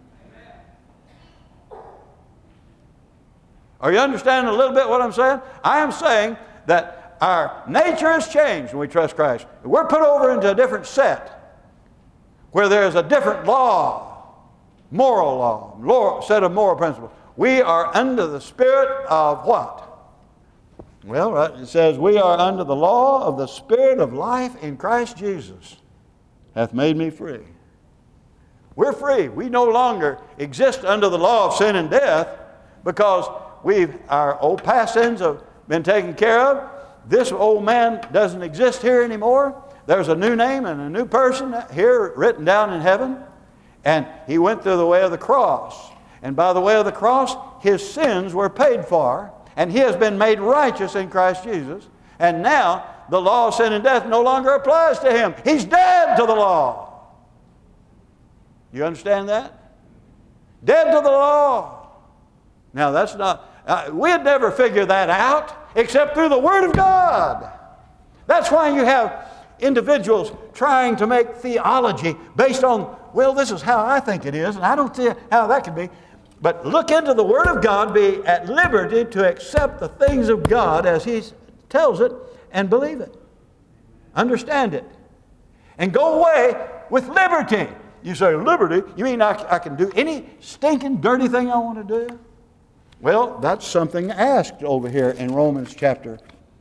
Are you understanding a little bit what I'm saying? I am saying that our nature has changed when we trust Christ. We're put over into a different set where there's a different law, moral law, law set of moral principles. We are under the spirit of what? Well, right, it says, we are under the law of the Spirit of life in Christ Jesus hath made me free. We're free. We no longer exist under the law of sin and death because we've our old past sins have been taken care of. This old man doesn't exist here anymore. There's a new name and a new person here written down in heaven. And he went through the way of the cross. And by the way of the cross, his sins were paid for. And he has been made righteous in Christ Jesus. And now the law of sin and death no longer applies to him. He's dead to the law. You understand that? Dead to the law. Now that's not, uh, we'd never figure that out except through the Word of God. That's why you have individuals trying to make theology based on, well, this is how I think it is, and I don't see how that can be. But look into the Word of God, be at liberty to accept the things of God as He tells it and believe it. Understand it. And go away with liberty. You say, liberty? You mean I, I can do any stinking dirty thing I want to do? Well, that's something asked over here in Romans chapter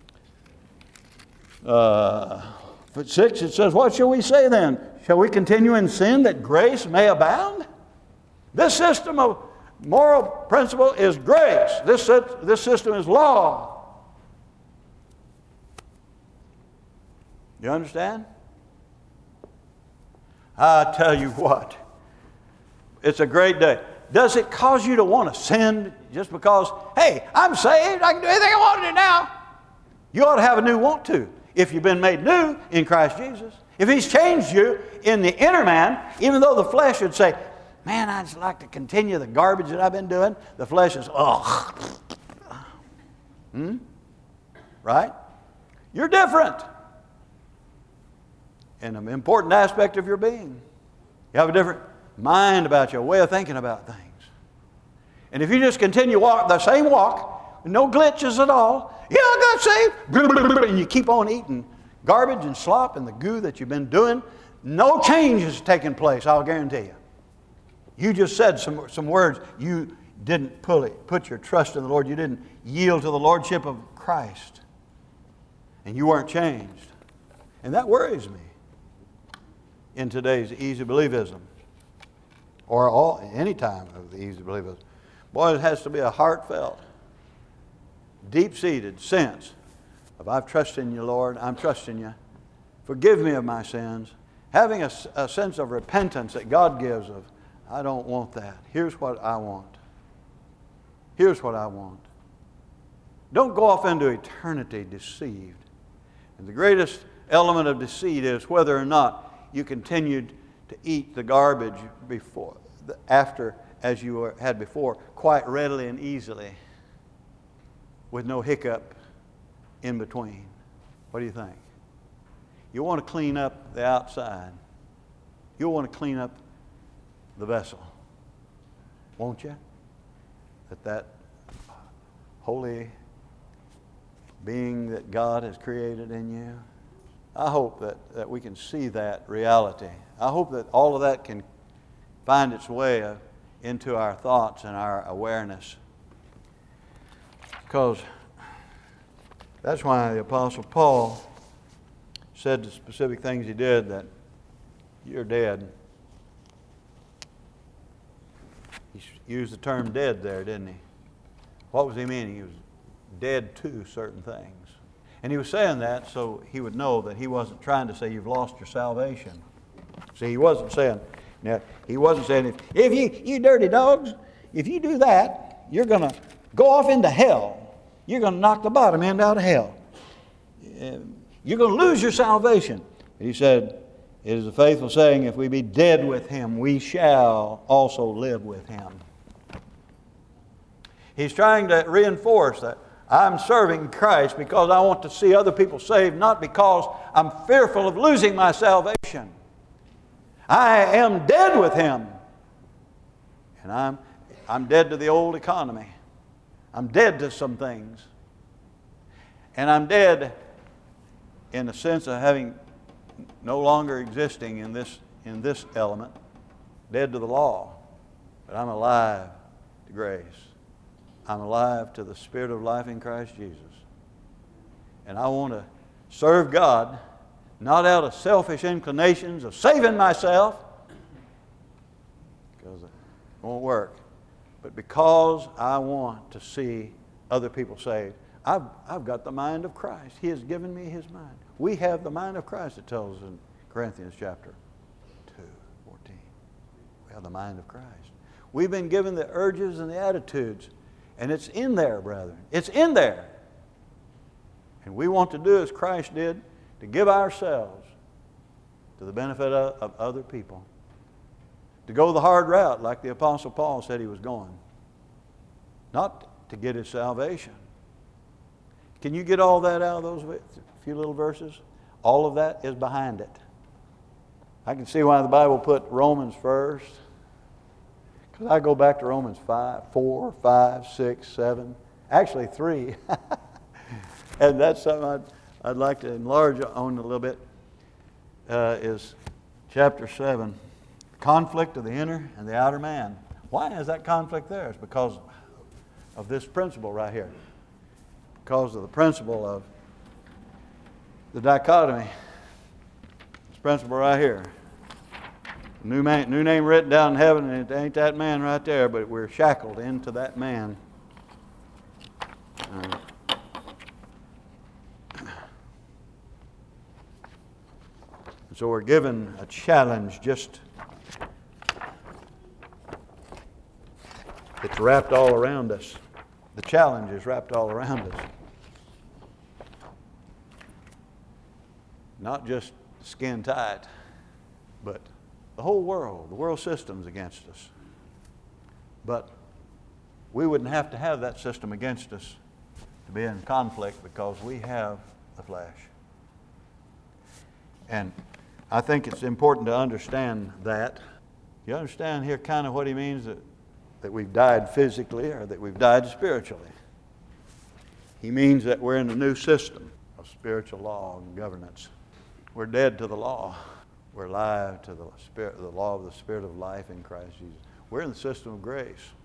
uh, six. It says, what shall we say then? Shall we continue in sin that grace may abound? This system of moral principle is grace. This, this system is law. You understand? I tell you what, it's a great day. Does it cause you to want to sin just because, hey, I'm saved, I can do anything I want to do now? You ought to have a new want to if you've been made new in Christ Jesus. If He's changed you in the inner man, even though the flesh would say, man, I'd just like to continue the garbage that I've been doing. The flesh is, ugh. Hmm? Right? You're different in an important aspect of your being. You have a different mind about you, a way of thinking about things. And if you just continue walk the same walk, no glitches at all, yeah, I got saved, and you keep on eating garbage and slop and the goo that you've been doing, no change is taking place, I'll guarantee you. You just said some, some words. You didn't pull it, put your trust in the Lord. You didn't yield to the Lordship of Christ. And you weren't changed. And that worries me in today's easy believism. Or all any time of the easy believism. Boy, it has to be a heartfelt, deep-seated sense of I've trusted in you, Lord. I'm trusting you. Forgive me of my sins. Having a, a sense of repentance that God gives of, I don't want that. Here's what I want. Here's what I want. Don't go off into eternity deceived. And the greatest element of deceit is whether or not you continued to eat the garbage before, after, as you were, had before, quite readily and easily, with no hiccup in between. What do you think? You want to clean up the outside. You'll want to clean up the vessel, won't you? That that holy being that God has created in you, I hope that, that we can see that reality. I hope that all of that can find its way uh, into our thoughts and our awareness. Because that's why the Apostle Paul said the specific things he did, that you're dead. He used the term dead there, didn't he? What was he meaning? He was dead to certain things. And he was saying that so he would know that he wasn't trying to say you've lost your salvation. See, he wasn't saying, now, he wasn't saying, if, if you, you dirty dogs, if you do that, you're going to go off into hell. You're going to knock the bottom end out of hell. You're going to lose your salvation. And he said, it is a faithful saying, if we be dead with him, we shall also live with him. He's trying to reinforce that I'm serving Christ because I want to see other people saved, not because I'm fearful of losing my salvation. I am dead with him. And I'm, I'm dead to the old economy. I'm dead to some things. And I'm dead in the sense of having no longer existing in this, in this element, dead to the law. But I'm alive to grace. I'm alive to the Spirit of life in Christ Jesus. And I want to serve God, not out of selfish inclinations of saving myself, because it won't work, but because I want to see other people saved. I've, I've got the mind of Christ. He has given me His mind. We have the mind of Christ, it tells us in Corinthians chapter two, fourteen. We have the mind of Christ. We've been given the urges and the attitudes. And it's in there, brethren. It's in there. And we want to do as Christ did, to give ourselves to the benefit of, of other people. To go the hard route like the Apostle Paul said he was going. Not to get his salvation. Can you get all that out of those few little verses? All of that is behind it. I can see why the Bible put Romans first. Because I go back to Romans five, four, five, six, seven, actually three. And that's something I'd, I'd like to enlarge on a little bit, uh, is chapter seven. Conflict of the inner and the outer man. Why is that conflict there? It's because of this principle right here. Because of the principle of the dichotomy. This principle right here. New, man, new name written down in heaven, and it ain't that man right there, but we're shackled into that man. Uh, so we're given a challenge just, it's wrapped all around us. The challenge is wrapped all around us. Not just skin tight, but the whole world, the world system's against us. But we wouldn't have to have that system against us to be in conflict because we have the flesh. And I think it's important to understand that. You understand here kind of what he means that, that we've died physically or that we've died spiritually. He means that we're in a new system of spiritual law and governance. We're dead to the law. We're alive to the spirit, the law of the Spirit of life in Christ Jesus. We're in the system of grace.